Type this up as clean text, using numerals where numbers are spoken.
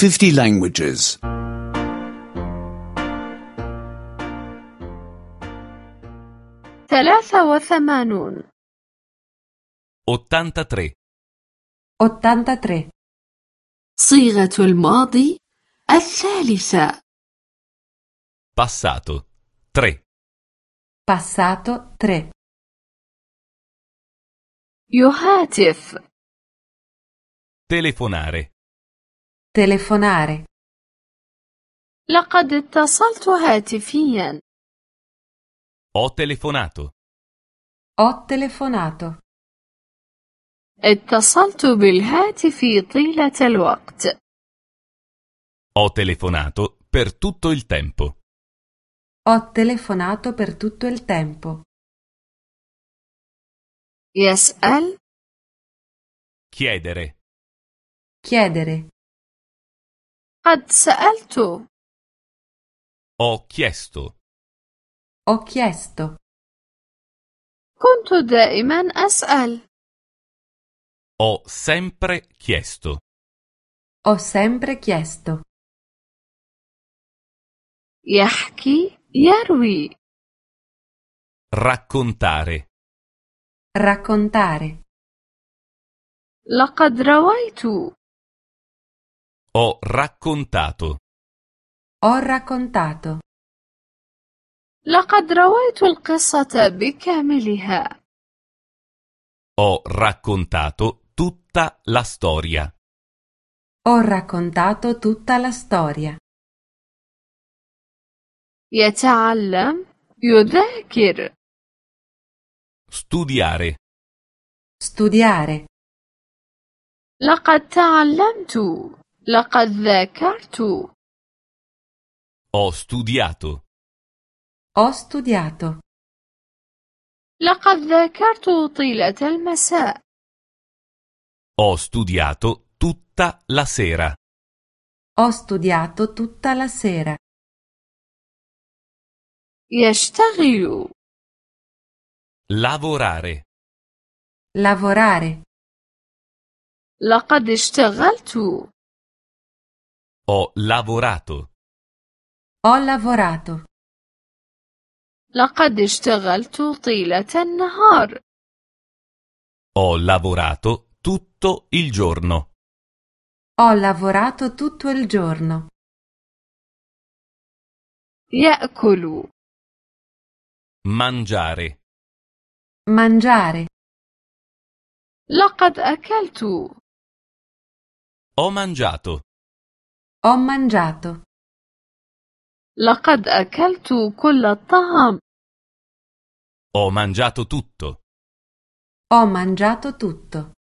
50 languages. 83 83 83 صيغة الماضي الثالثة passato 3 passato 3 يهاتف telefonare telefonare لقد اتصلت هاتفيا ho telefonato ho telefonato اتصلت بالهاتف طيلة الوقت ho telefonato per tutto il tempo ho telefonato per tutto il tempo يسأل chiedere chiedere قد سألت ho chiesto ho chiesto كنت دائما أسأل ho sempre chiesto ho sempre chiesto يحكي يروي raccontare raccontare لقد رويت ho raccontato ho raccontato لقد رويت القصة بكاملها ho raccontato tutta la storia ho raccontato tutta la storia يتعلم يذاكر studiare studiare لقد تعلمت لقد ذاكرت ho studiato ho studiato لقد ذاكرت طيلة المساء ho studiato tutta la sera ho studiato tutta la sera يشتغل lavorare lavorare لقد اشتغلت ho lavorato ho lavorato لقد اشتغلت طيلة النهار ho lavorato tutto il giorno ho lavorato tutto il giorno يأكل mangiare mangiare لقد أكلت ho mangiato ho mangiato لقد أكلت كل الطعام ho mangiato tutto ho mangiato tutto